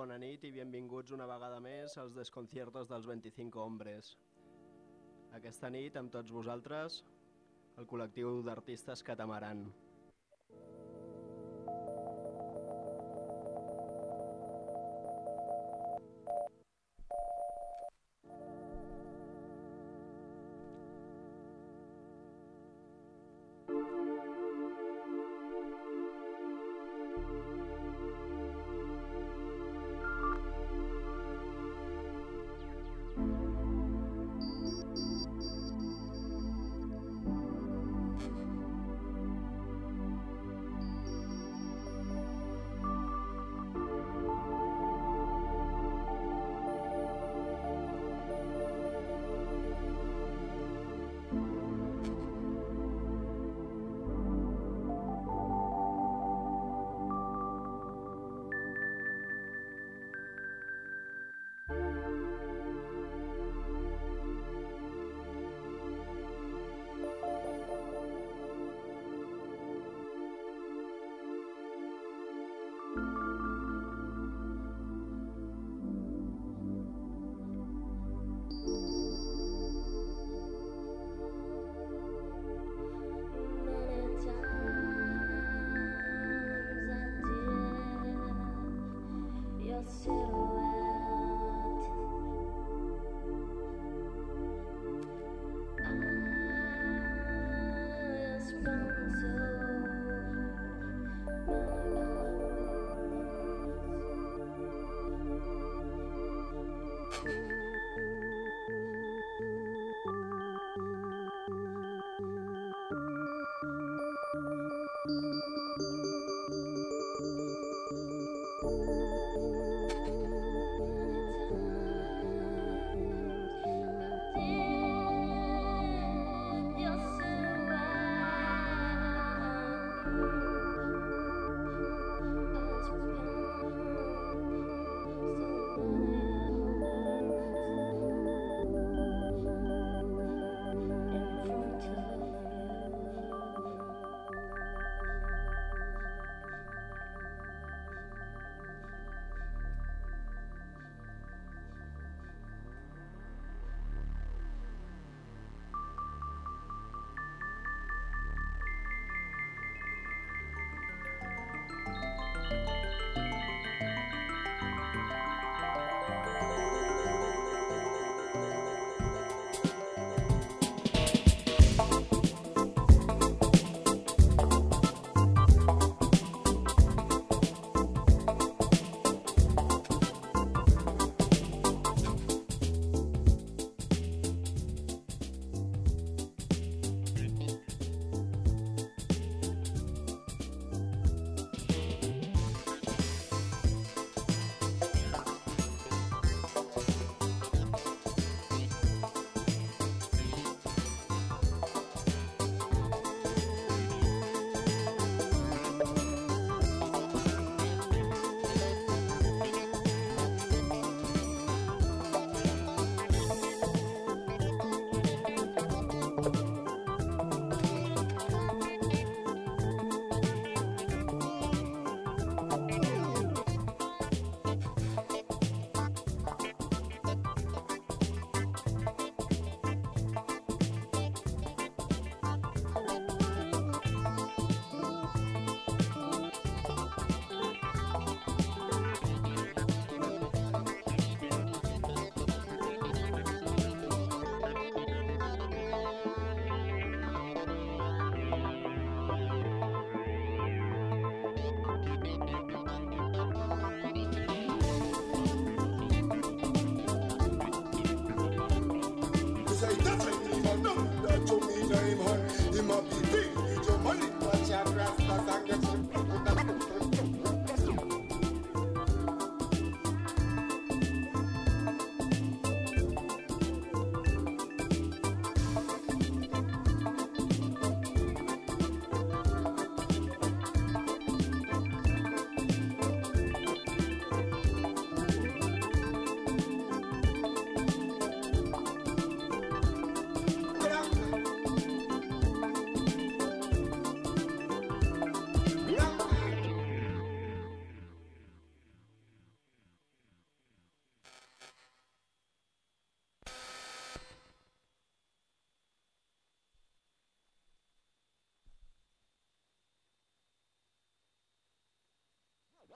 bona nit i benvinguts una vegada més als desconciertos dels 25 hombres. Aquesta nit, amb tots vosaltres, el col·lectiu d'artistes Catamaran.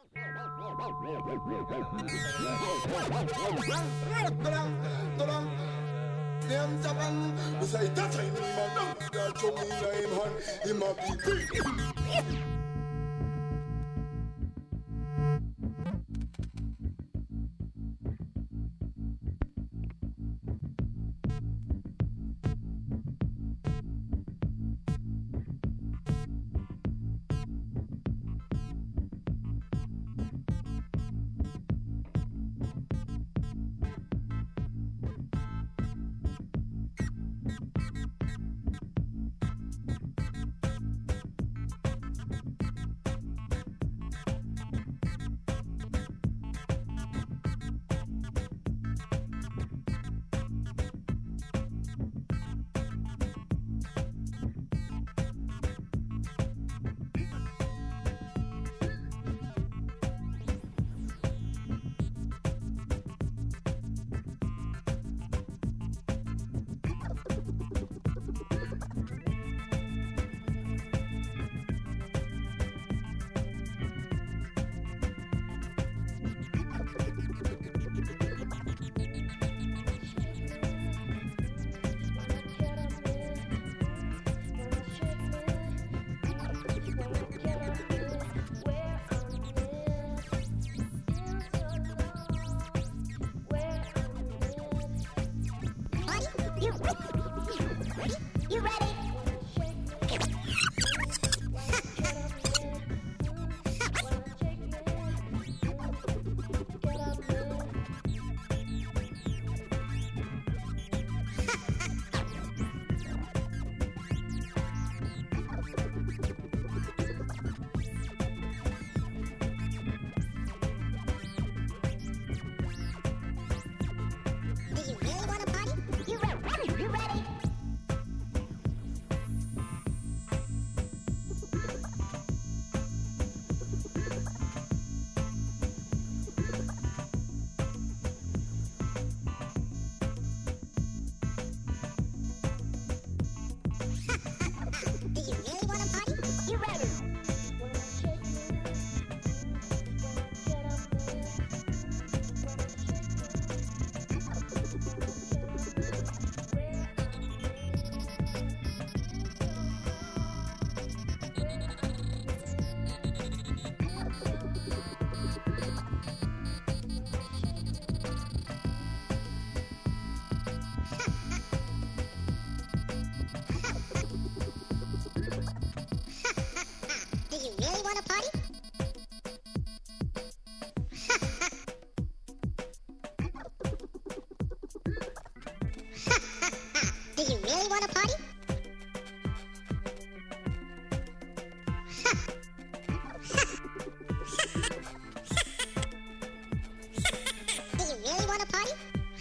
Name Japan, beside that time, man, that to me name hand, him a be. You ready? Do you really want to party? You ready? You ready? Do you really want to party? You ready? Do you really want to party? Do you really want to party? Do you really want to party?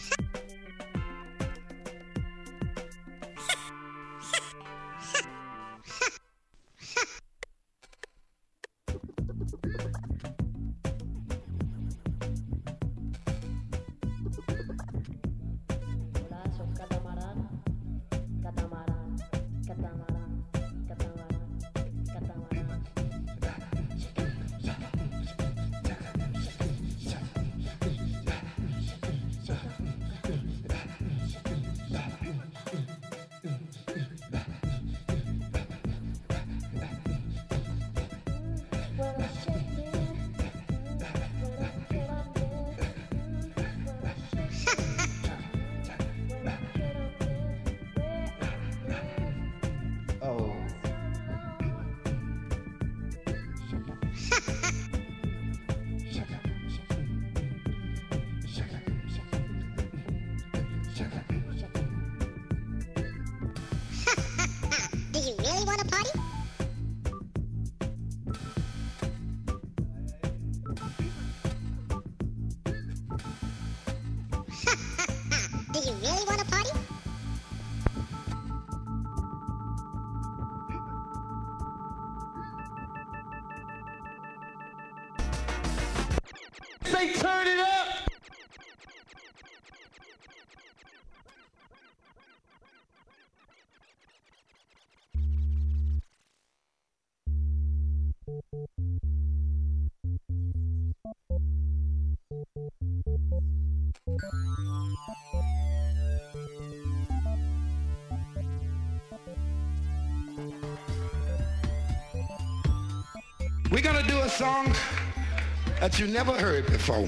Hola, soc Catamaran. Catamaran. Catamaran. Catamaran. Catamaran. Oh. Do you really want to party? Do you really want to party? Say turn it up! We're gonna do a song that you never heard before.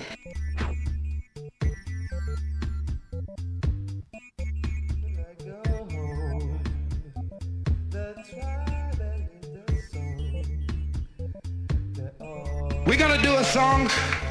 We're gonna do a song.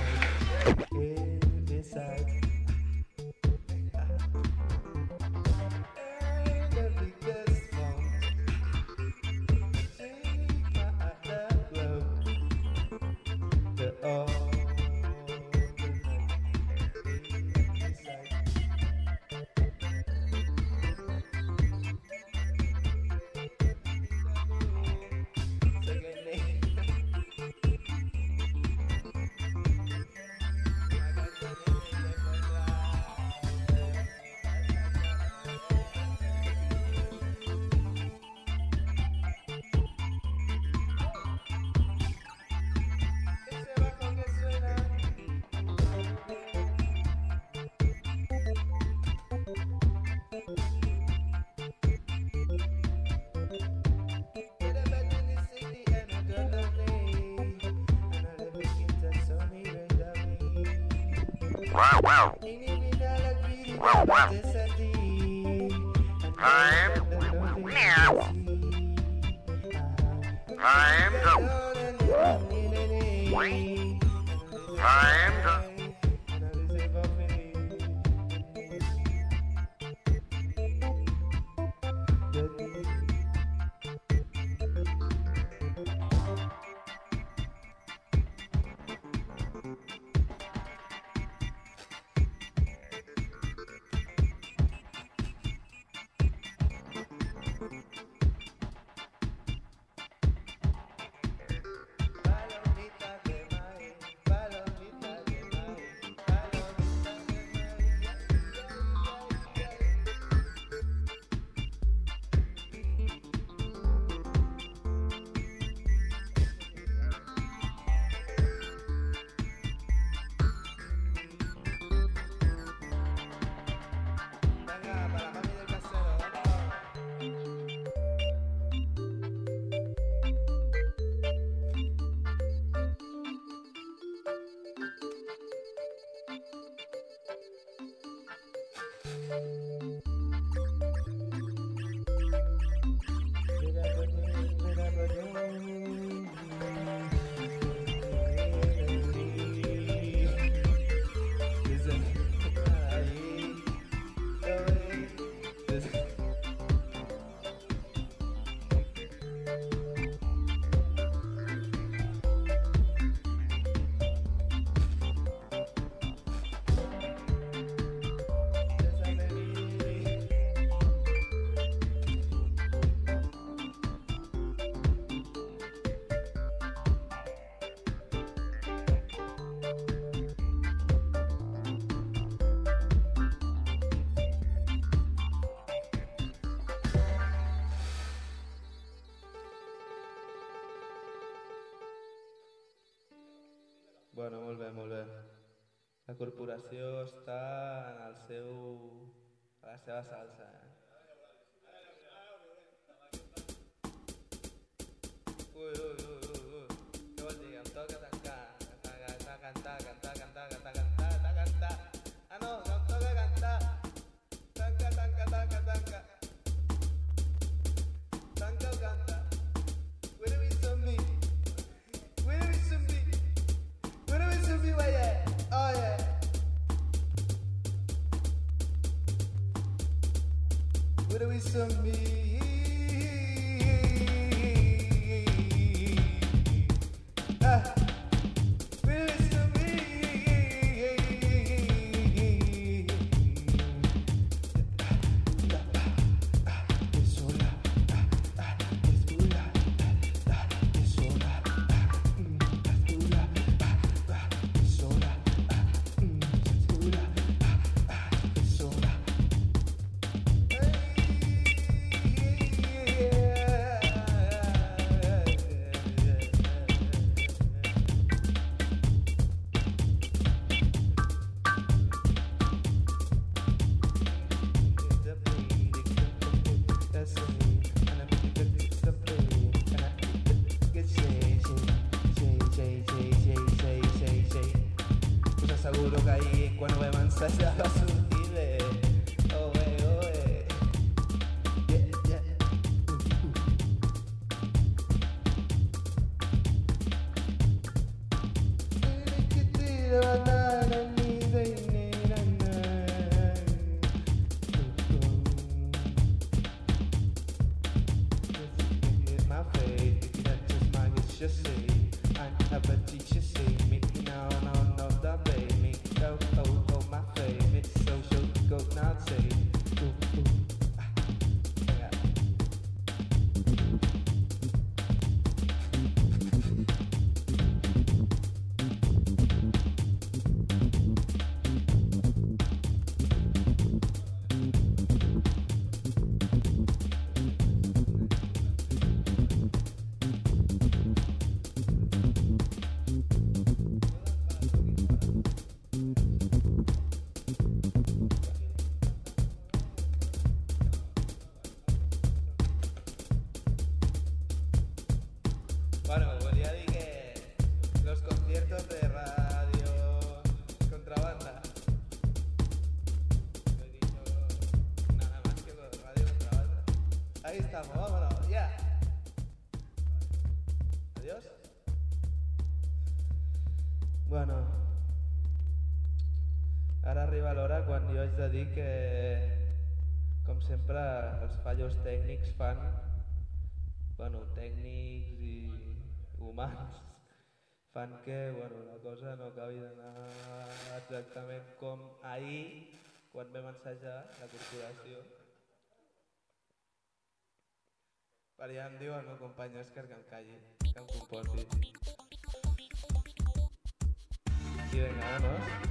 Bueno, molt bé, molt bé. La corporació està en el seu... a la seva salsa, Ui. Què vol dir? Em toca tancar. Cantar. Ah, no, que em toca cantar. Tanca. Tanca o canta. Where do we zombie? Where yeah? Oh yeah. Where do we zombie? passejava a sortir bé. Oe, oe. Yeah, yeah. My faith, if that just my just say, I have a teacher say me now, no, the baby, go, oh, my faith, it's social, go now say, ooh, yeah. Bueno, volia dir que los conciertos de radio contrabanda. No he dicho nada más que radio contrabanda. Ahí estamos, vámonos, ya. Adiós. Bueno, ara arriba l'hora quan jo haig de dir que, com sempre, els fallos tècnics fan, bueno, tècnics i humans, fan que la cosa no acabi d'anar exactament com ahir, quan vam ensejar la corporació. Per allà em diu el meu company Òscar que em calli, que em comporti. I vinga, vámonos.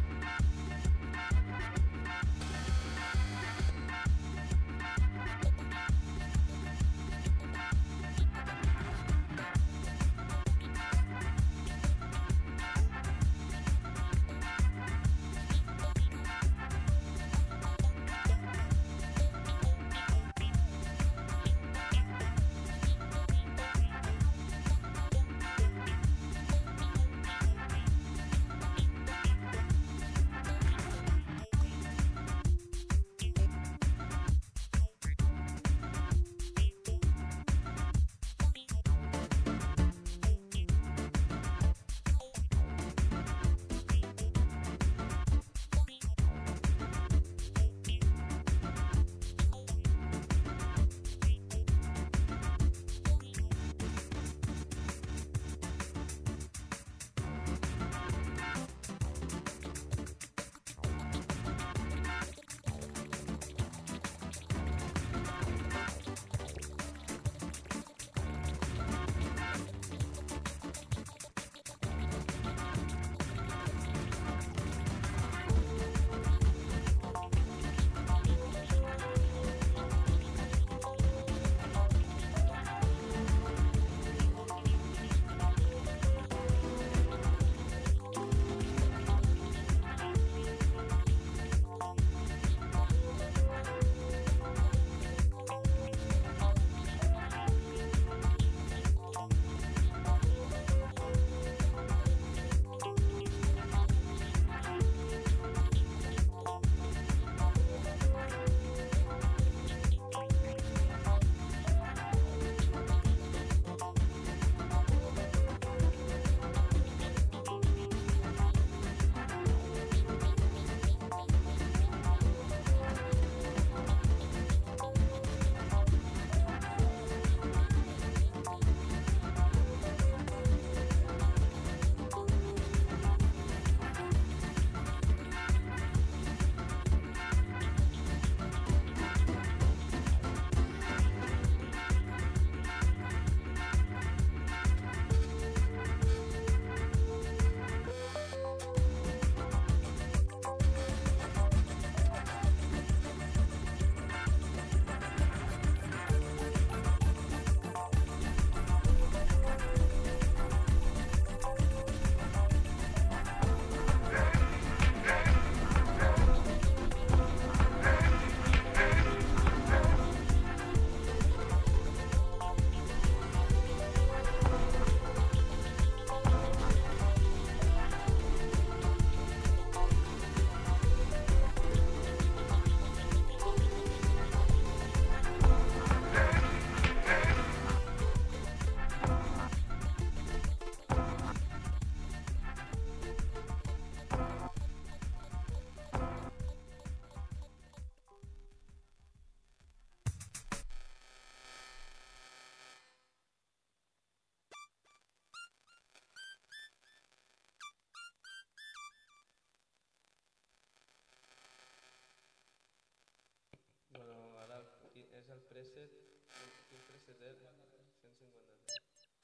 És el preset, quin preset era? 153.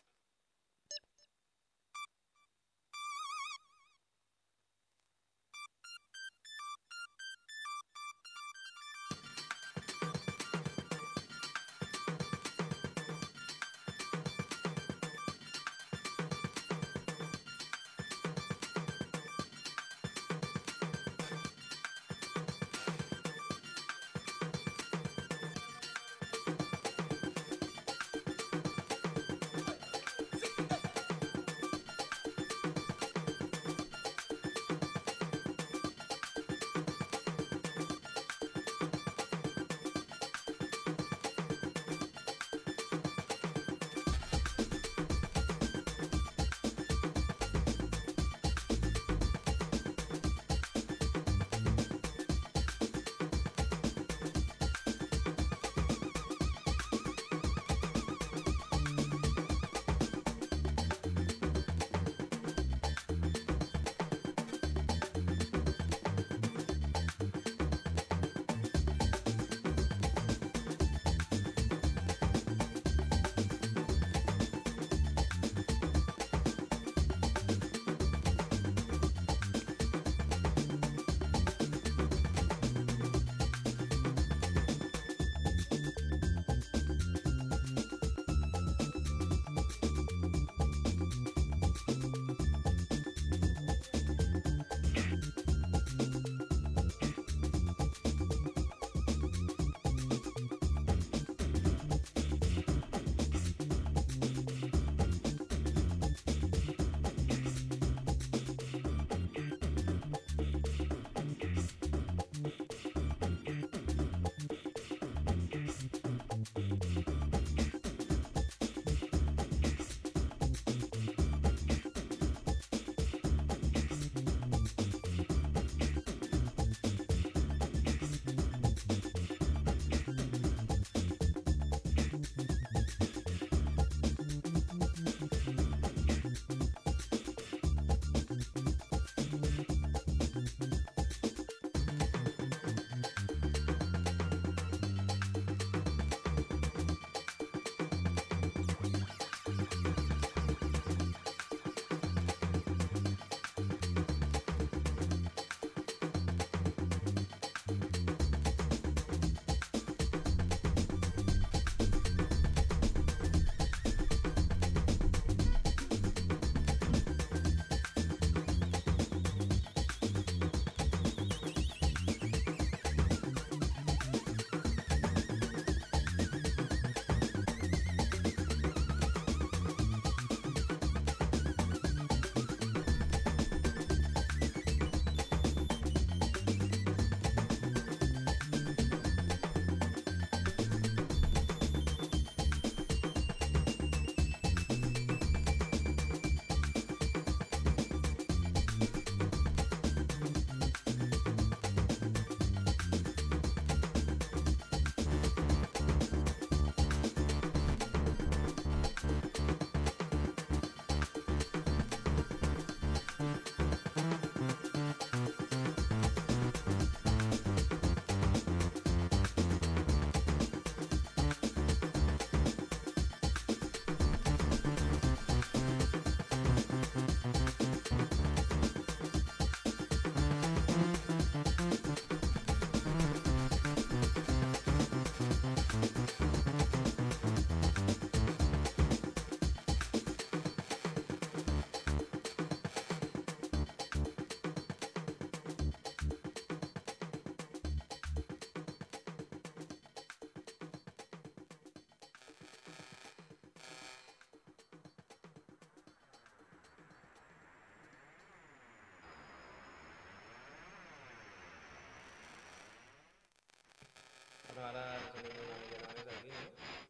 Bueno, ara ens anem una miqueta més aquí, no?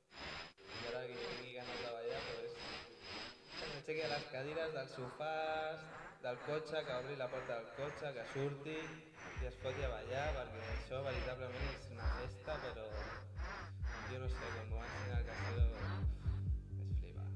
I ara qui tingui ganes de ballar, pues, que s'aixequi a les cadires, dels sofàs, del cotxe, que obri la porta del cotxe, que surti i es foti a ballar, perquè això veritablement és una festa, però jo no sé, quan m'ho va ensenyar el Casero és flipa.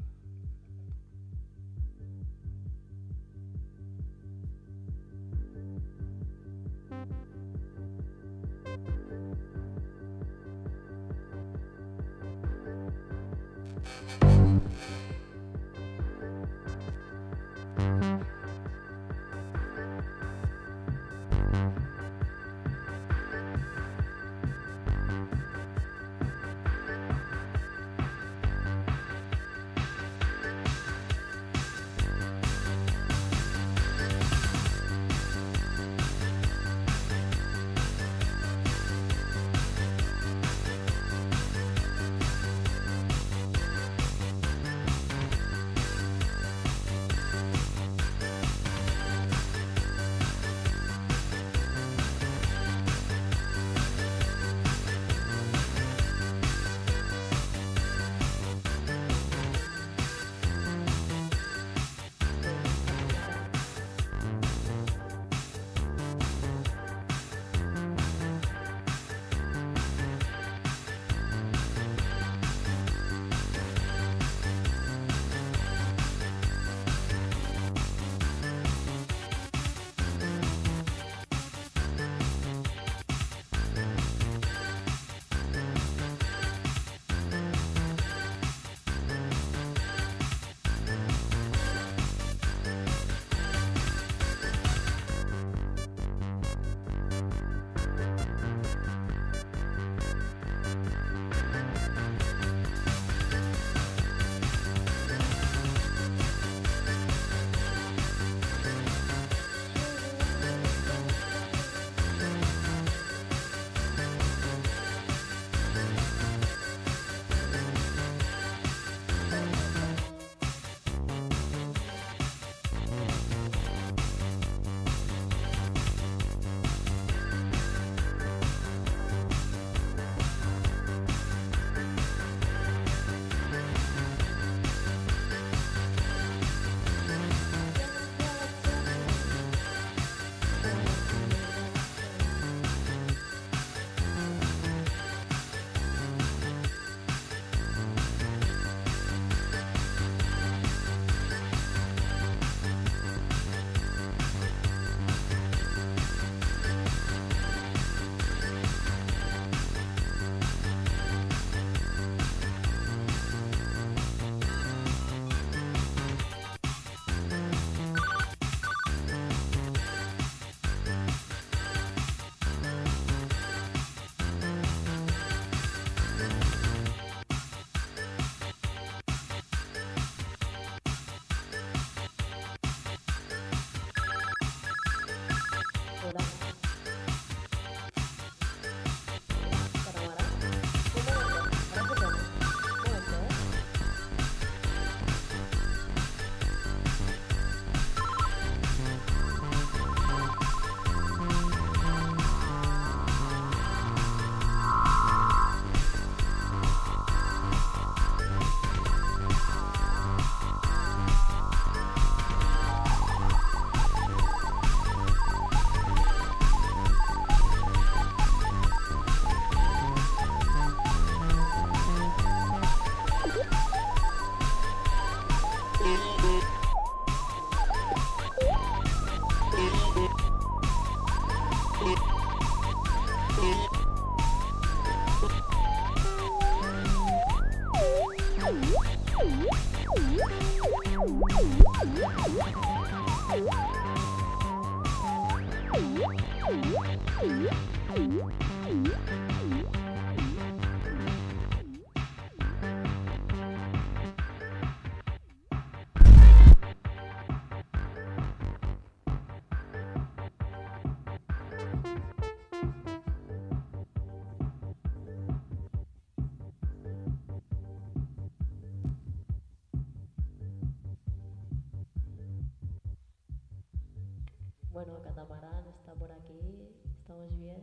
Bueno, Catamarán está por aquí, estamos bien.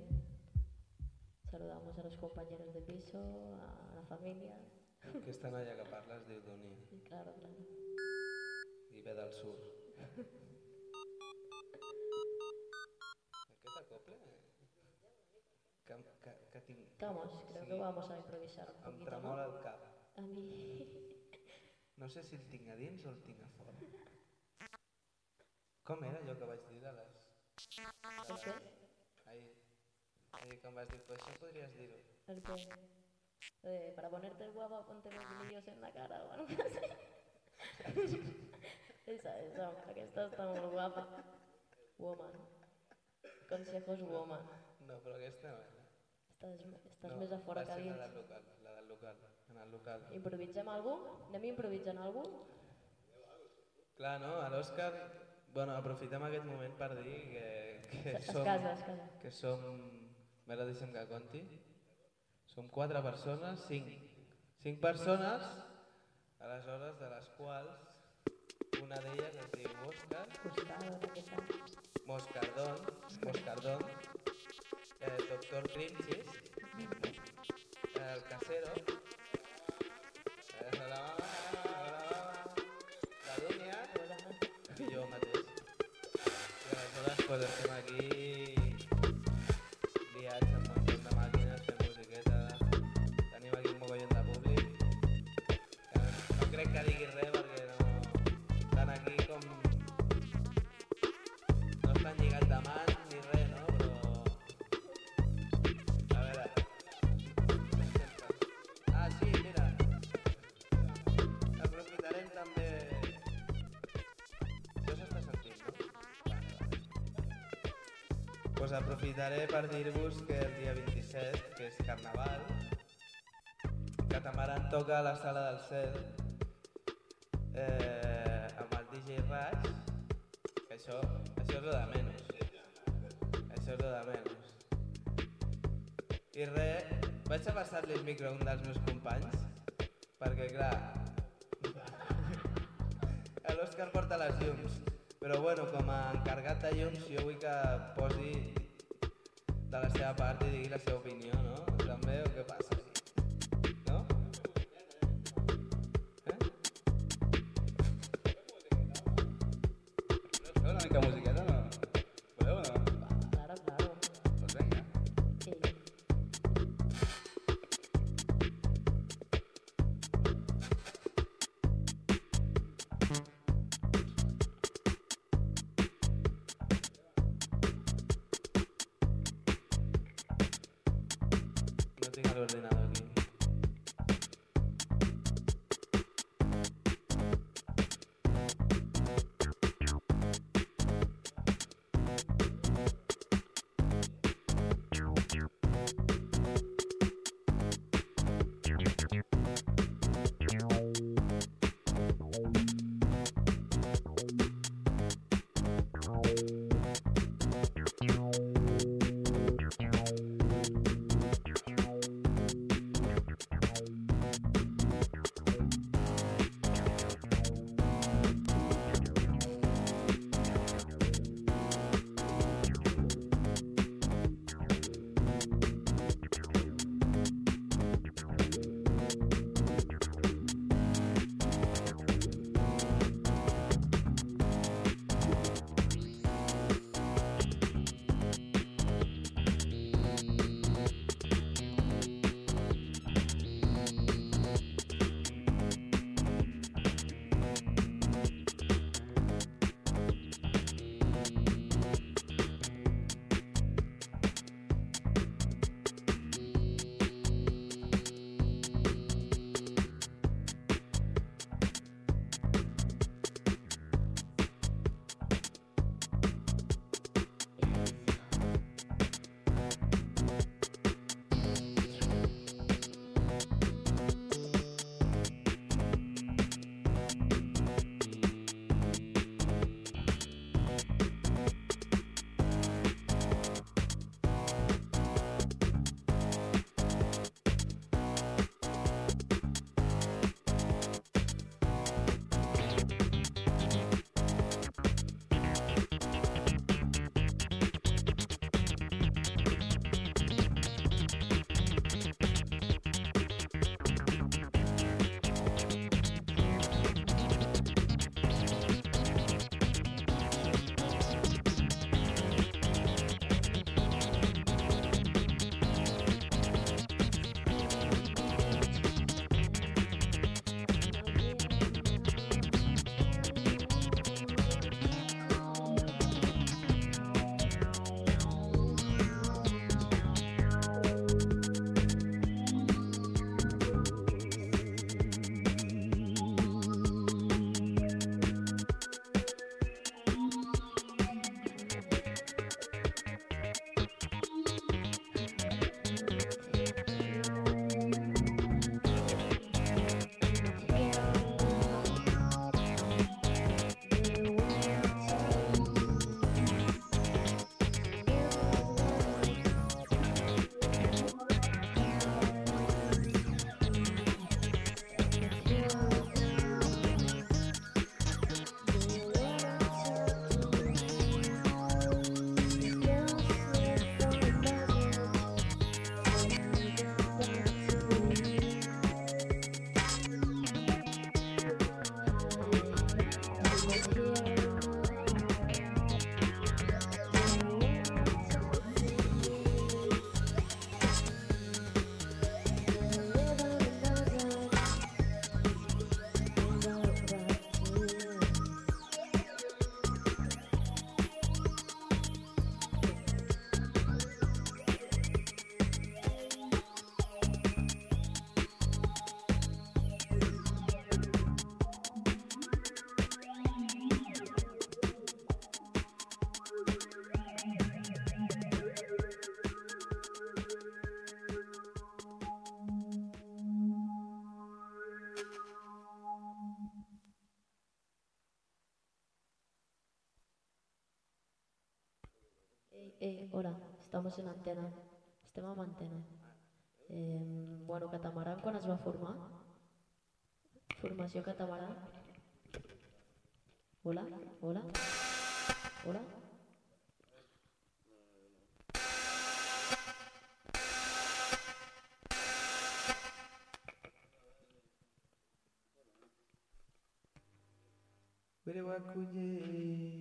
Saludamos a los compañeros de piso, a la familia. El que estan allà que parla es diu Doni Claro, claro. i ve del sur. Aquest acople que tinc... Vamos, creo que vamos a improvisar un Em poquito, tremola ¿no? el cap. A mí... No sé si el tinc a dins o el tinc a fora. Com era allò que vaig dir de les... ¿El qué? Ahir que em vas dir, pues això podries dir-ho. ¿El qué? Para ponerte guapa, ponte los brillos en la cara o algo así. Esa, aquesta està molt guapa. Woman. Consejos woman. No, però aquesta no era. Estàs més a fora que a Va ser dins. la del local, en el local. Improvisem algú? Anem improvisant algú? Clar, no? A l'Òscar, bueno, aprofitem aquest moment per dir que Es som... casa. Que som... Ara deixem que conti. Som 4 persones, 5. 5 persones, aleshores de les quals una d'elles es diu Òscar, Moscardón, Doctor Crimchis, el Casero, la Dúnia i jo mateix. I aleshores pues, estem aquí liats amb un montón de màquines, fent musiqueta, tenim aquí un mogollon de públic. No crec que digui res perquè no estan aquí com... No estan lligats de mans ni res, no? Però... A veure... Ah, sí, mira. Aprofitarem també... Això s'està sentint, no? Vale. Pues aprofitaré per dir-vos que el dia 27, que és Carnaval, Catamaran toca a la Sala del Cel amb el DJ Raj, que això és lo de menys. Això és lo de menys. I res, vaig a passar-li el micro a un dels meus companys, perquè clar, l'Òscar porta les llums, però bueno, com a encarregat de llums jo vull que posi de la seva part i digui la seva opinió, no? També, o què passa? No? Una mica musiqueta, no? Voleu o no? Claro. Doncs vinga. Sí. No tinc l'ordinador aquí. Hola, estamos en antena. Estem amb antena. Bueno, Catamaran quan es va formar? Formació Catamaran. Hola, hola, hola. Mireu a Cunyer.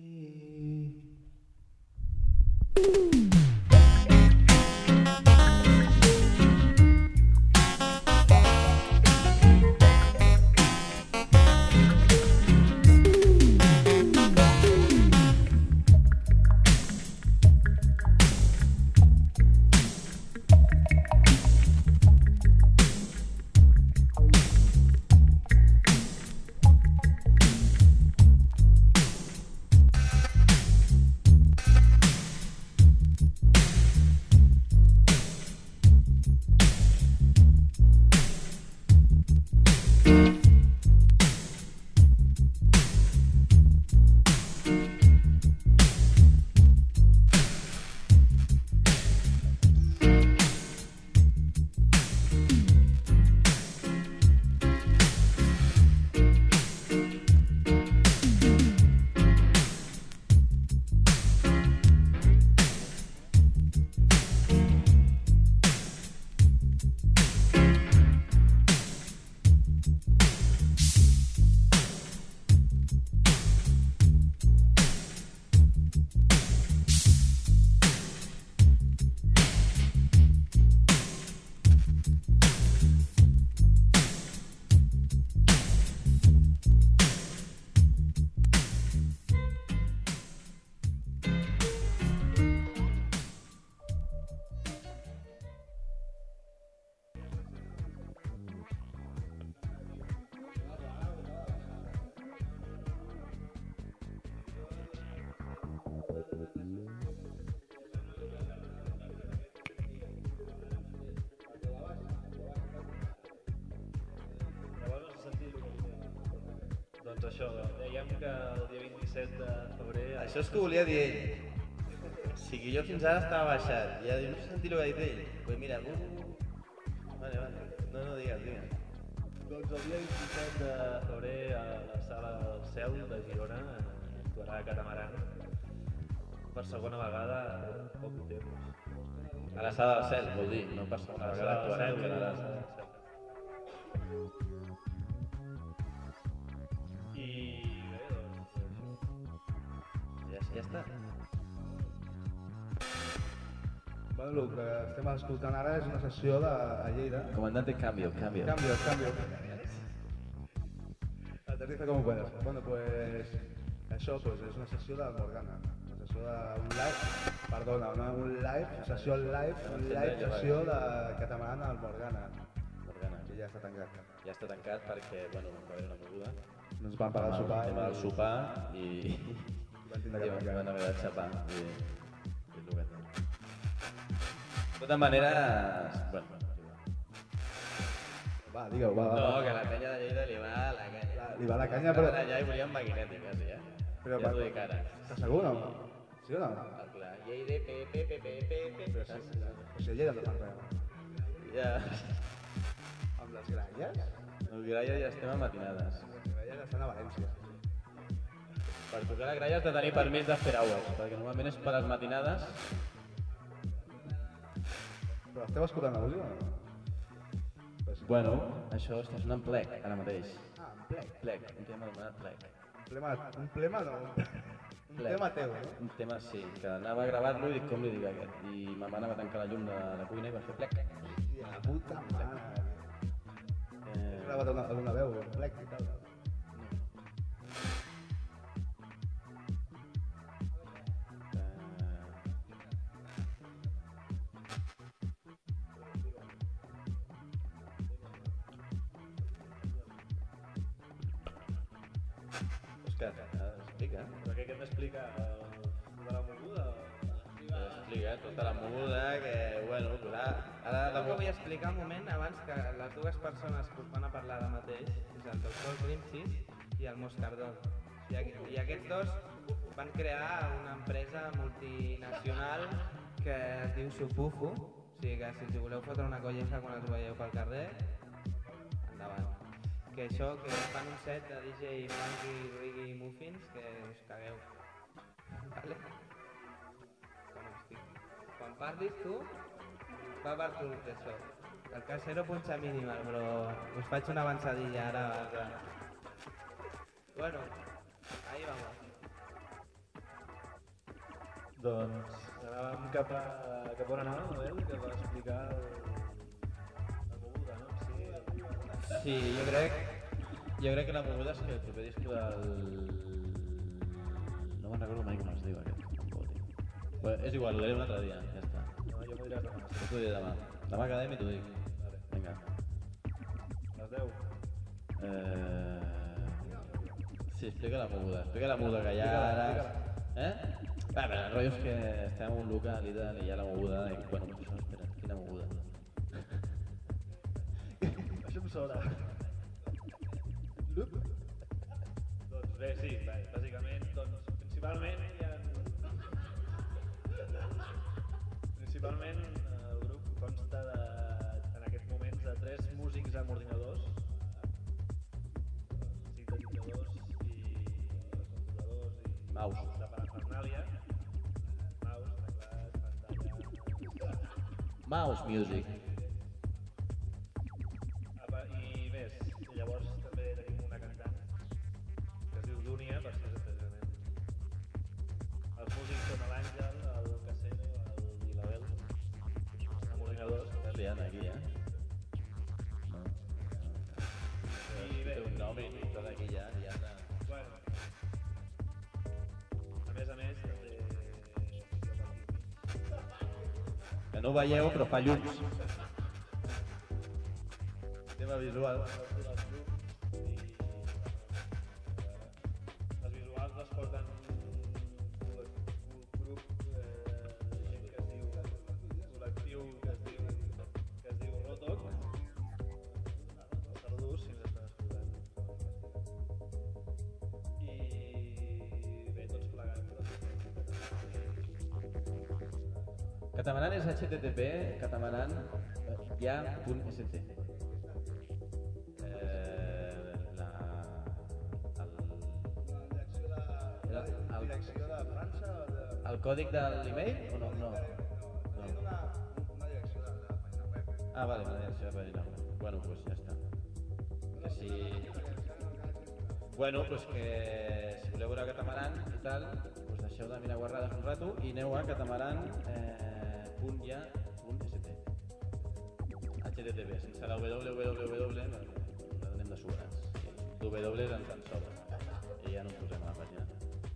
Doncs això, dèiem que el dia 27 de febrer... Això és que volia dir ell. O sigui, jo fins ara estava baixat. I ara no sé sentir el que ha dit ell. Pues mira, Vale. No, digues. Doncs el dia 27 de febrer a la sala del Cel de Girona actuarà Catamaran per segona vegada en poc temps. A la sala del Cel, vol dir, no per segona vegada actuarà en general. I bé, doncs... Ja està. Bueno, el que estem escoltant ara és una sessió a Lleida. Comandante, cambio. Cambio. Aterriza como puedas. Bueno, pues això pues, és una sessió del Morgana. Una sessió d'un live, perdona, un live, sessió sessió de Catamaran al Morgana. Que ja està tancat. Ja està tancat perquè, bueno, va haver una moguda. No ens van pagar el sopar. Vam pagar el sopar i van tindre que tancar. van haver de xapar. De totes maneres, bueno... Va, digue-ho, va. No, que la penya de Lleida li va la canya. Li va la canya, però... Allà hi volien maquinètiques, ja. Però Ja t'ho dic ara. Estàs segur, no? Sí o no? Clar, Lleida, pe. Però si a Lleida no fan res. Ja... Amb les gralles? Els gralles ja estem a matinades. Les gralles estan a València. Per tocar la gralla has de tenir permís d'after hours, perquè normalment és per les matinades. Però esteu escoltant la música o no? Bueno, això està sonant plec, ara mateix. Ah, en plec. Plec, un tema anomenat plec. Un plema no, un tema teu, no? Un tema, sí, que anava a gravar-lo i dic, com li dic a aquest? I ma mare va tancar la llum de la cuina i va fer plec. I la puta mare. Has gravat alguna veu, un plec i tal? Òscar, explica. Perquè què m'explica? De la moguda? Explica tota la moguda, que, bueno, clar... Ara Jo que vull explicar un moment abans que les dues persones que us van a parlar ara mateix és el doctor Grimsis i el Moscardó. I aquests dos van crear una empresa multinacional que es diu Supufu, o sigui que si us voleu fotre una colleja quan els veieu pel carrer, endavant. Que això, que fan un set de DJ Funky Reggae Muffins que us cagueu. Vale? Com estic? Quan parlis tu, va per tu això. El casero punxa minimal, però us faig una avançadilla ara. Bueno, ahí vamos. Doncs anàvem cap on anàvem, Abel, que va explicar la moguda, no? Sí, jo crec que la moguda és que el proper disco del... No me'n recordo mai com es diu aquest. Bueno, és igual, ho diré un altre dia, ja està. No, jo m'ho diràs demà. Jo t'ho diré demà. Demà quedem i t'ho dic. Vale. Vinga. Les 10. Sí, explica la moguda que hi ha ara. Eh? Però el rotllo és que estem en un local i tal, i hi ha la moguda, i bueno, això, espera, quina moguda? Això em sona. Doncs bé, sí, bàsicament, doncs, principalment el grup consta en aquests moments de 3 músics amb ordinadors, sintetitzadors i controladors i Maus. de parafernàlia, maus, teclat, pantalla... Mouse Music. I més, i llavors també tenim una cantant que es diu Dúnia, per ser precisament. Els músics són l'Àngel, el Casero i l'Abel, amb ordinadors. Estàs liant aquí, I bé, Té un nom i tot aquí ja està. bueno, a més, també... Que no ho veieu, però fa llums. Tema visual. Els visuals les porten un grup de gent que es diu col·lectiu que es diu Rotoc, Sardús, si m'estan escoltant. I bé, tots plegats. Catamaran és http catamaran.st. Direcció de França o de... El còdic de l'email o no? No. Una direcció de la pàgina web. Ah, vale, una direcció de pàgina web. Bueno, pues ja està. Que si... Bueno, pues que si voleu veure Catamaran i tal, pues deixeu de mirar guarrades un rato i aneu a catamaran.st. HTTP, sense la www, la donem de sobrats. W ens en sobra. I ja no ho posem a la pàgina.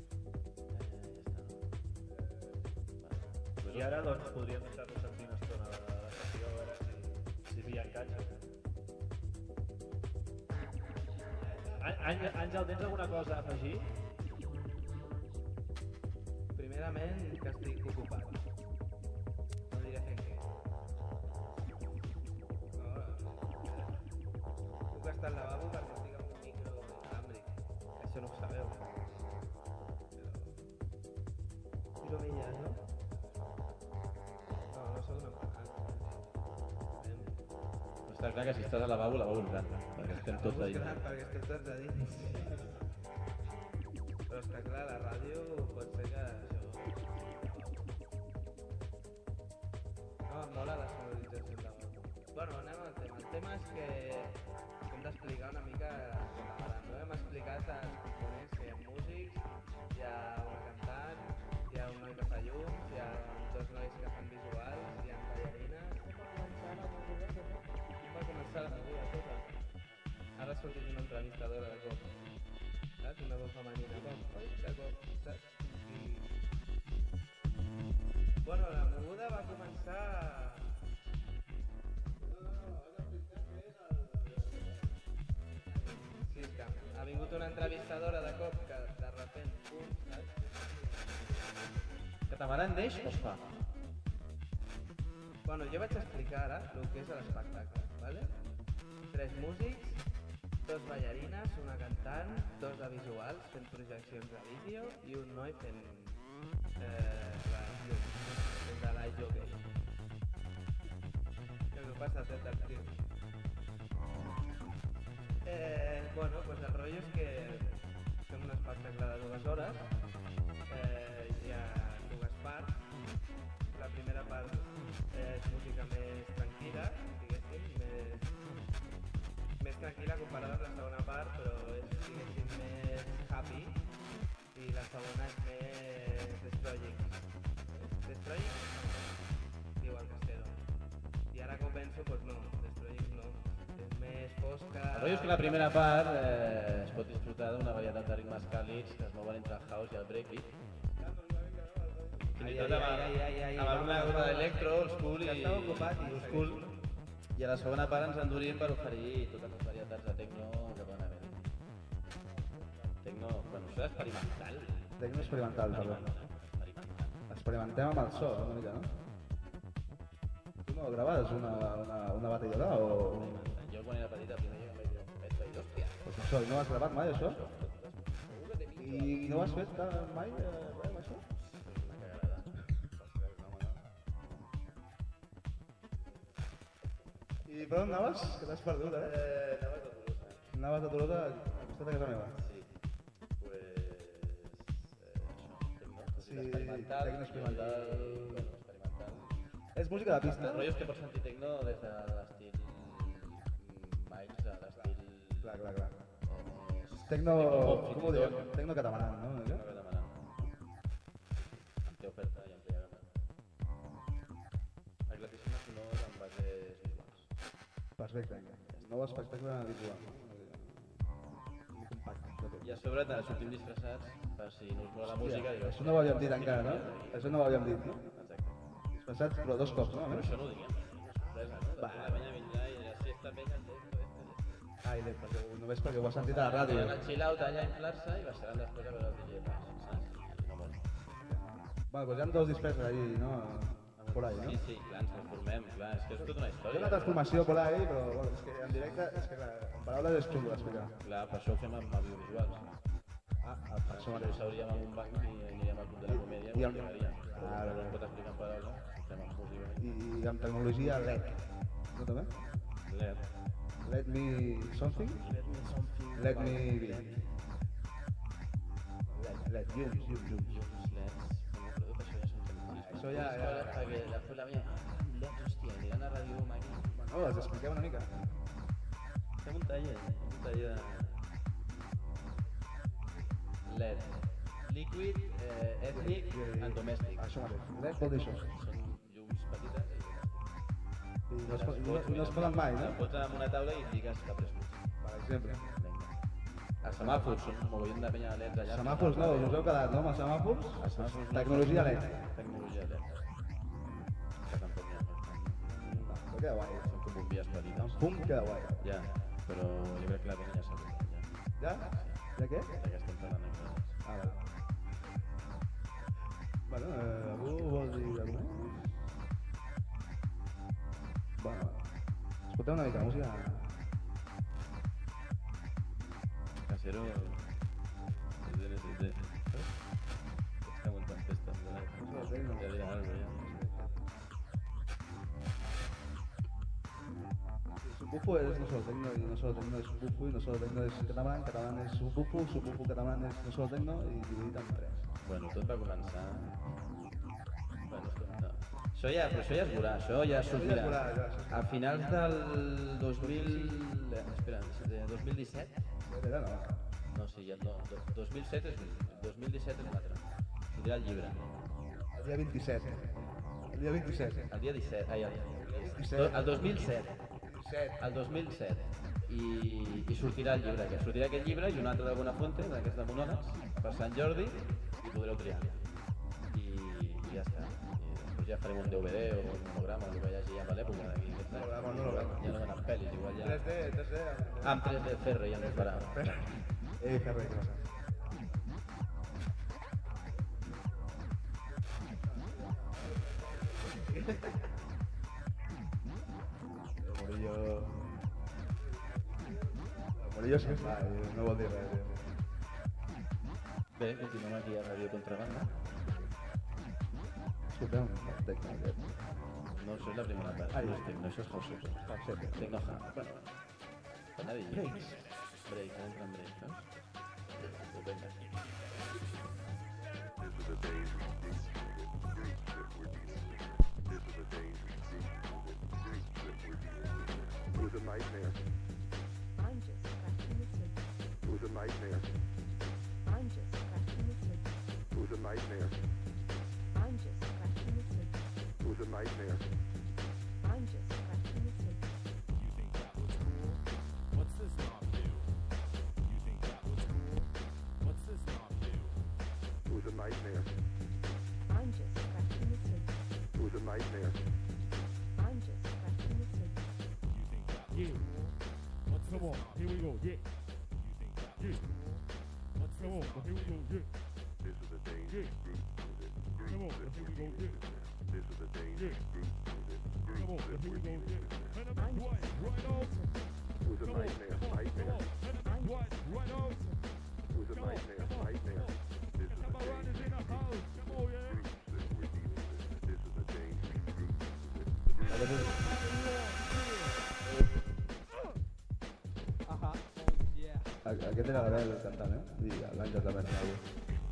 I ara doncs podríem deixar-nos sentir una estona de la sessió, a veure si hi encaixa. Àngel, tens alguna cosa a afegir? Primerament, que estic ocupat. No diré fer què. Puc estar al lavabo perquè estic amb un micro inalàmbric. Això no ho sabeu. Tiro milles, no? No sóc un empanat. Està clar que si estàs al lavabo gran, perquè estem tots És allà. gran perquè estem tots a dins. Però és que clar, la ràdio pot ser que això... No, em mola la sonorització del lavabo. Bueno, anem al tema. El tema és que hem d'explicar una mica Catamaran, no? Hem explicat als components que hi ha músics, hi ha una cantant, hi ha un noi que fa llums, hi ha 2 nois que fan visuals, hi ha ballarines... Va començar la moguda tota. Ara ha sortit una entrevistadora de cop. Saps? Una veu femenina. De cop, saps? Bueno, la moguda va començar... Sí, és que ha vingut una entrevistadora de cop que de repent... saps? Catamaran neix o es fa? Bueno, jo vaig explicar ara el que és l'espectacle, ¿vale? 3 músics, 2 ballarines, una cantant, 2 de visuals fent projeccions de vídeo i un noi fent de la jockey. Què us passa, detectius? Bueno, pues el rotllo és que fem un espectacle de 2 hores. Hi ha 2 parts. La primera part és música més tranquil·la, diguéssim, més tranquil·la comparada amb la segona part, però és, diguéssim, més happy, i la segona és més destroying. Destroying? Diu el Casero. I ara que ho penso, doncs no, destroying no. És més fosca... El rotllo és que la primera part es pot disfrutar d'una varietat de ritmes càlids que es mouen entre el house i el breakbeat. Fins i tot amb alguna cosa d'electro, old school i a la segona part ens endurim per oferir totes les varietats de techno que poden haver. Techno, bueno, això és experimental. Techno experimental, també. Experimentem amb el so, una mica, no? Tu no graves una batidora o...? Jo quan era petita primer jo em vaig dir, hòstia. Pues això, no has gravat mai això? I no ho has fet mai, això? I per on anaves? Que t'has perdut, Anaves a Tolosa. Anaves a Tolosa al costat de casa meva. Sí. Pues... Sí, experimental. techno experimental. Bueno, experimental. És música de pista? El rotllo és que pots sentir techno des de l'estil Miles a l'estil... Clar. Techno, com ho diem? Techno catamaran, no? Techno catamaran. Amb té oferta i amplia gamma. Aglatíssima sonor amb bases visuals. Perfecte. Nou espectacle visual. I a sobre sortim disfressats per si no us mola la música. Això no ho havíem dit encara, no? Això no ho havíem dit, no? Exacte. Disfressats, però 2 cops, no? Però això no ho diguem. Sorpresa, no? La penya vindrà i dirà, sí, està penya, Ai, només perquè ho has sentit a la ràdio. Aniran al chill-out allà a inflar-se i baixaran després a veure el DJ Baix, saps? No molt. Bueno, doncs hi ha 2 disfresses ahí, no? Por ahí, no? Sí, clar, ens transformem, clar, és que és tota una Hi ha història. una transformació por ahí, però bueno, és que en directe, és que clar, en paraules és xungo d'explicar. Clar, per això ho fem amb audiovisuals. Per això Si ho mateix. sabríem amb un banc i aniríem al club de la comèdia, ho explicaríem. Però no es pot explicar en paraules, ho fem amb música. I amb tecnologia LED. No també? LED. Let me something? Let me be. LED, llums. Això ja... Perquè la fue la meva... LED, hòstia, aniran a Ràdio Maki. No, les expliquem una mica. Fem un taller de... LED. Liquid, ethnic and domestic. Això mateix. LED vol dir això. Són llums petites I no es poden mai, no? Les pots amb una taula i indiques que ha pres luz. Per exemple. Els semàfors són un mogollon de penya de leds allà. Semàfors no, us heu quedat, no? Amb els semàfors? Tecnologia LED. Tecnologia LED. Que tampoc n'hi ha. Però queda guai. Són com bombies petites. Un punt queda guai. Ja, però jo crec que la penya ja s'ha fet. Ja? Ja què? Ja que estem parlant de coses. Vale. Bueno, algú vol dir alguna cosa? Bueno, escolteu una mica de música. Casero... Està muntant festes. Ja dirà algo, ja. Subwoofer es no solo tecno y no solo tecno es subwoofer y no solo tecno es catalán, catalán es subwoofer catalán es no solo tecno y dividit en 3. Bueno, tot va començar... Bueno, escolta... Això ja es veurà, això ja sortirà. A finals del 2000... Espera, 2017? No, sí, ja no. 2007 és un. 2017 és un altre. Sortirà el llibre. El dia 27. El dia 27. El dia 17. Ai, el 2007. El 2007. I sortirà el llibre aquest. Sortirà aquest llibre i un altre d'alguna fuente, d'aquests de monòlegs, per Sant Jordi, i podreu triar. I ja està. I després ja farem un DVD o un monograma, el que hi hagi ja a l'època d'aquí. Ja no van amb pel·lis, igual ja... 3D. Amb 3D Ferre ja no es farà. Ferre, què passa? Però jo sé que fa, no vol dir res. Bé, continuem aquí a Ràdio Contrabanda. Escoltem el tecno aquest. No, això és la primera part. Ai. No és tecno, això és house. Tecno house. Bueno, anar a dir. Breaks. Break, entra en break, saps? Pues venga. It was a nightmare. I'm just scratching the surface. It was a nightmare. I'm just scratching the surface. It was a nightmare. I'm just scratching the surface. It was a nightmare. I'm just scratching the surface. You think that was cool? What's this knob do? You think that was cool? What's this knob do? It was a nightmare. I'm just scratching the surface. It was a nightmare. I'm just scratching the surface. You think that was Yeah. cool? What's Come this on, knob here we do? go, yeah. You think that was Yeah. cool? What's this Come on, knob here we do? go, yeah. This is a dangerous Yeah. group. Come on, here we go, yeah. This is a dangerous Yeah. group. Come on, here we go, yeah. And I'm I'm right, just right scratching on. the surface. It was a Come on, nightmare. come on, come Nightmare. on. And I'm right, right on. It was a Come on, nightmare. come on, Nightmare. come on. This is a Camarón is in the house. Come on, yeah. groups that we're dealing with. This is a dangerous group. Aquest era l'Abel cantant, I l'Àngel també en algú.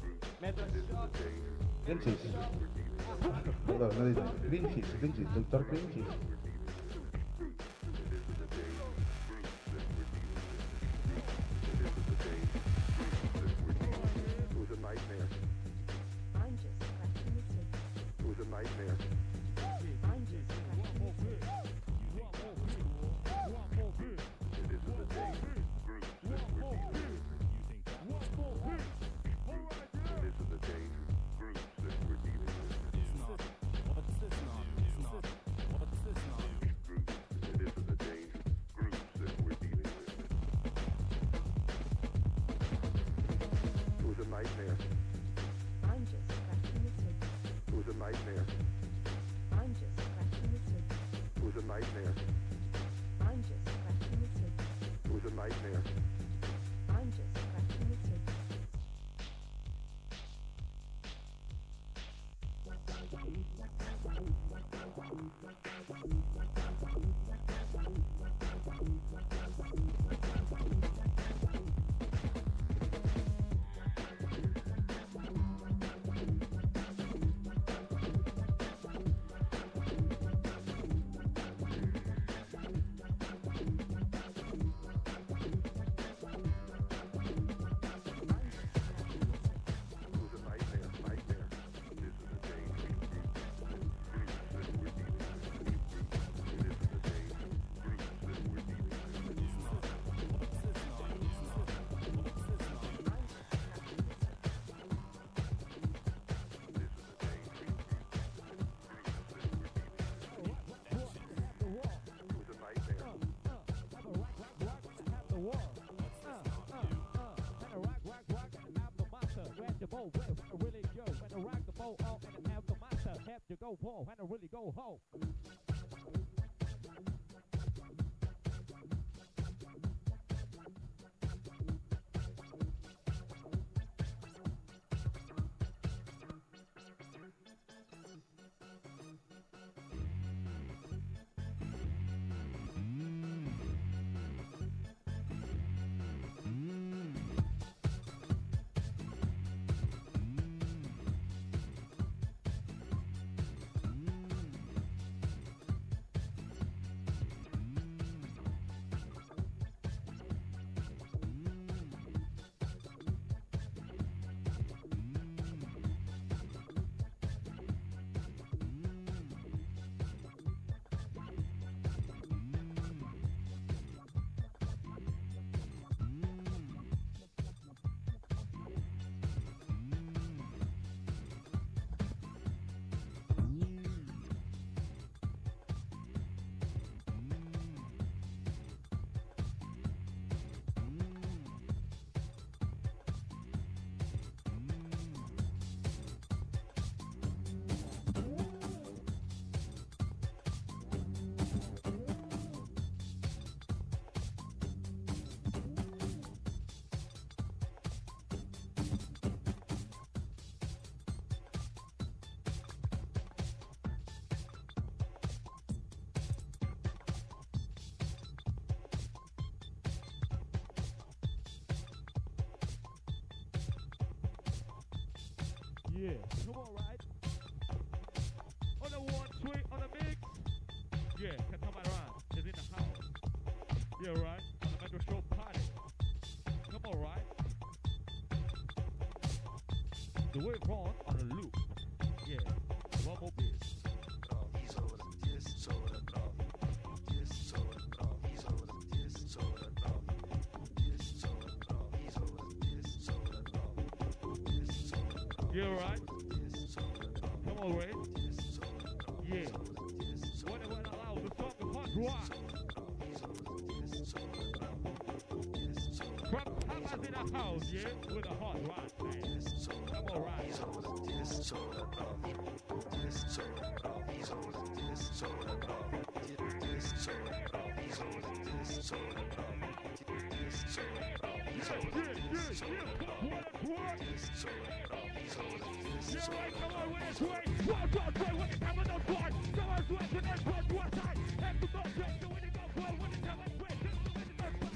Grinchis. Perdó, no he dit. Grinchis, doctor Grinchis. It was a nightmare. I'm just scratching the surface. It was a nightmare. I'm just scratching the surface. This is a dangerous group that we're dealing with. This is a dangerous group that we're dealing with. What's this knob? What's this knob? This is a dangerous group that we're dealing with. It was a nightmare. I'm just scratching the surface. It was a nightmare. I'm just scratching the surface. It was a nightmare. I'm just scratching the surface. It was a nightmare. I'm just scratching the surface. It was a nightmare. Nightmare. This is a dangerous group that we're dealing with. This is a dangerous group that we're dealing with. What's this knob? What's this knob? Go home and really go home. Yeah, come on, right? On the 1, 3, on the mix. Yeah, Katamaran is in the house. Yeah, right? On the Metro Show party. Come on, right? The way wrong on the loop. Yeah, one more bit. Yeah, right? Come on, Ray. Yeah. When it went allowed, the song is hot rock. From Papa's in the house, yeah? With a hot rock, man. Come on, right? Yeah, right, come on, when it's great. One, two, three, when it's coming on board. Come on, sweat, and then put one side. Have to go back to when it goes well, when it's coming great. Just when it goes back.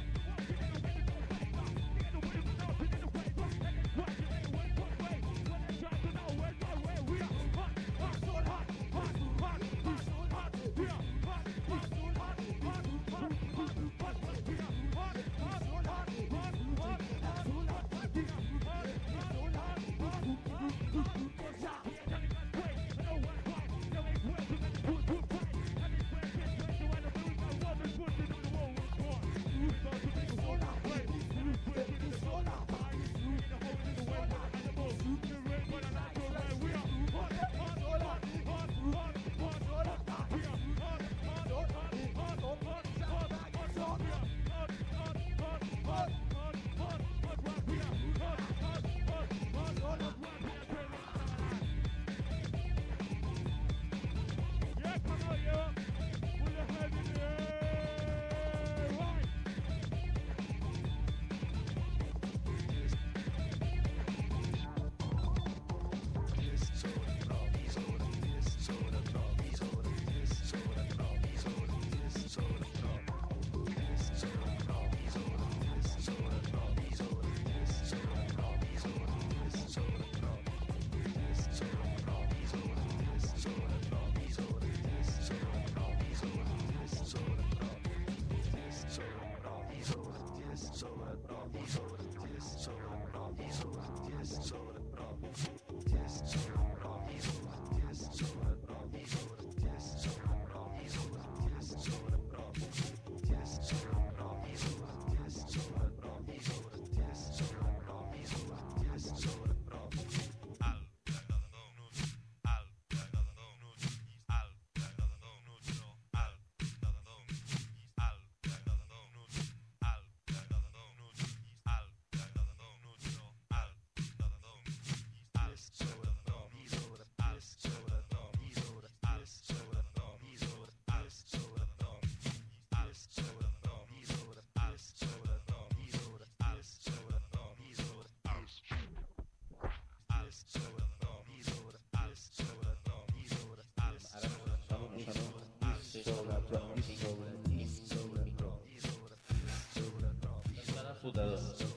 Flotador.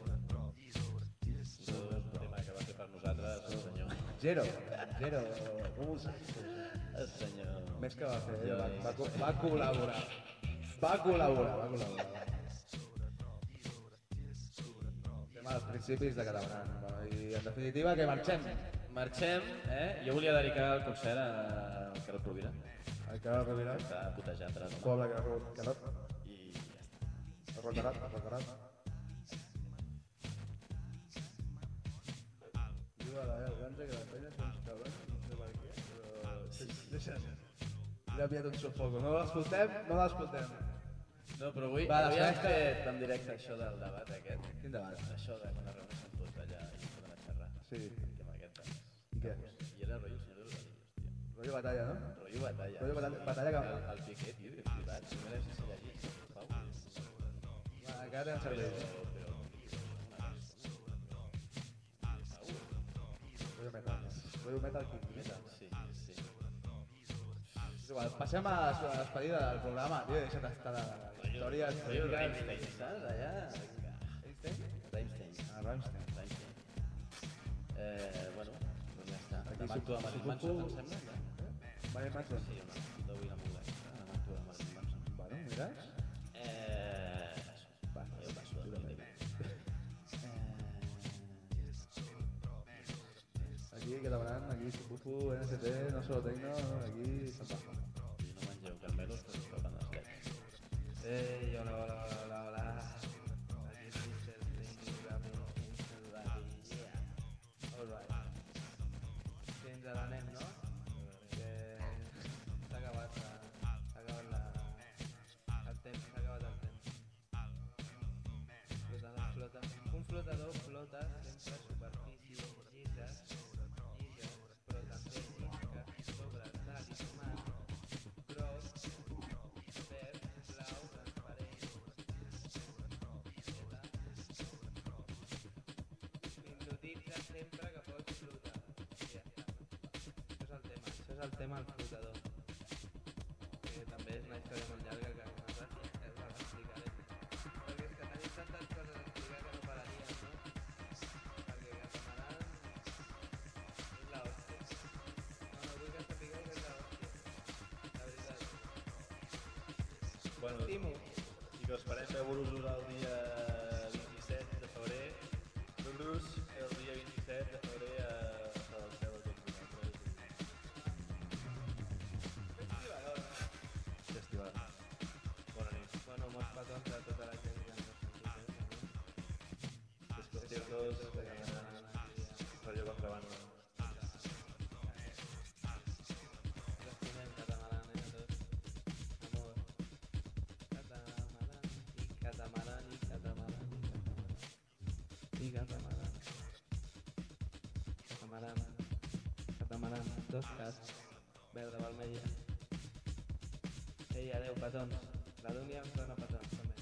És un tema que va fer per nosaltres el senyor. Gero, com ho saps? El senyor... Més que va fer, va col·laborar. Va col·laborar. Tema dels principis de Catamaran. I en definitiva que marxem. Marxem, Jo volia dedicar el concert al Carot Rovira. El Carot Rovira. Està putejant de la zona. Poble Carot. I ja està. El Rocarat. Diu a la Ganza que la penya són uns cabrons, no sé per què, però... Deixa'm. Ja ha pillat un sofoco. No l'escoltem? No, però avui has fet en directe això del debat aquest. Quin debat? Això de quan es reuneixen tots allà i poden a xerrar. Sí. El tema aquest. I què? I era rotllo el senyor del Rodríguez, hòstia. Rotllo batalla, no? Rotllo batalla. Batalla que... El Piqué, tio, és veritat. Primera és llegit, Pau. Encara tenen servei. Rotllo metal king. Sí. És igual, passem a la despedida del programa, tio, deixa't estar de històries. Rotllo Rammstein, saps? Allà... Rammstein. Rammstein. Bueno, doncs Aquí Mantua Marilyn Manson, em sembla, ja? Marilyn Manson? Sí, home, d'avui la Mantua Marilyn Manson. Bueno, mira. Bueno, jo passo de política. Aquí, Catamaran, aquí Supufu, NST, no solo Tecno, aquí San Pajo. Si no mengeu caramelos, que us toquen les leds. Hola, hola, hola, hola, hola. Aquí és Mr. Thinking Rabbit, yeah. All right. Fins a l'anem, no? Que s'ha acabat el temps, s'ha acabat el temps. Flotador flota. Un flotador flota sempre a superfície llises, però també llisques sobre talismans groc, verd, blau, transparent, hipnotitza sempre que pots flotar. Ja està. Això és el tema del flotador. Que també és una història molt llarga que us explicaré. Perquè és que tenim tantes coses a explicar que no pararíem, no? Perquè Catamaran és la hòstia. No, vull que sapigueu que és la hòstia. La veritat. Bueno, T'estimo. i que esperem veure-us el dia 27 de febrer. Veure-us el dia 27 de febrer a Sala del Cel a tots vosaltres. Festival. Bona nit. Bueno, molts petons a tota la gent que ens ha sentit, Els conciertos de Catamaran, Radio Contrabanda. L'estimem, Catamaran, a tots. Amor. Catamaran, i Catamaran, i Catamaran, i Catamaran. Catamaran. Catamaran, dos cas. Verda, vermella. Ei, adeu, petons. La Dúnia em dona petons, també.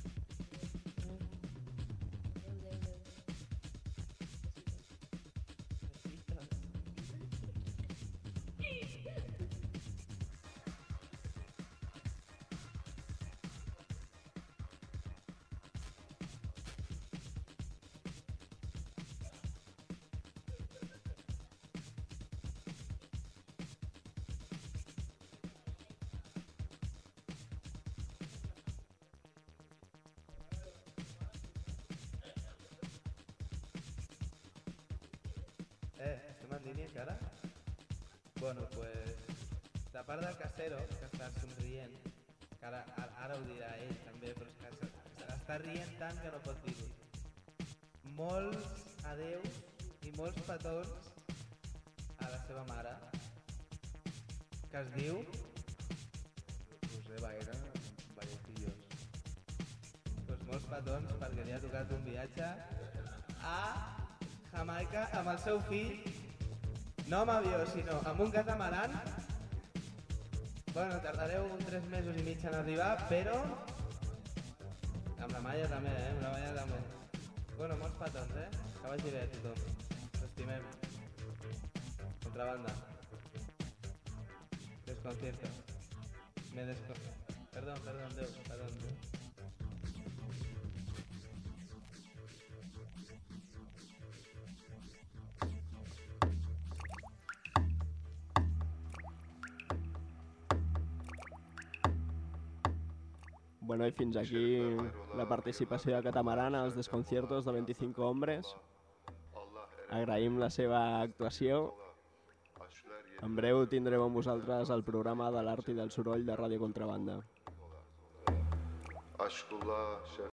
Estem en línia encara? Bueno, pues, de part del casero, que està somrient, que ara ho dirà ell també, però és que està rient tant que no pot dir-ho. Molts adeus i molts petons a la seva mare, que es diu José Baena, Vallecillos. Pues molts petons perquè li ha tocat un viatge a Jamaica amb el seu fill, no amb avió, sinó amb un catamaran. Bueno, tardareu 3 mesos i mig en arribar, però amb la Malla també, amb la Malla també. Bueno, molts petons, que vagi bé a tothom. T'estimem. Contrabanda. Desconcierto. Perdón, Déu. Bueno, i fins aquí la participació de Catamaran als desconciertos de 25 hombres. Agraïm la seva actuació. En breu tindrem amb vosaltres el programa de l'art i del soroll de Ràdio Contrabanda. Aşkullah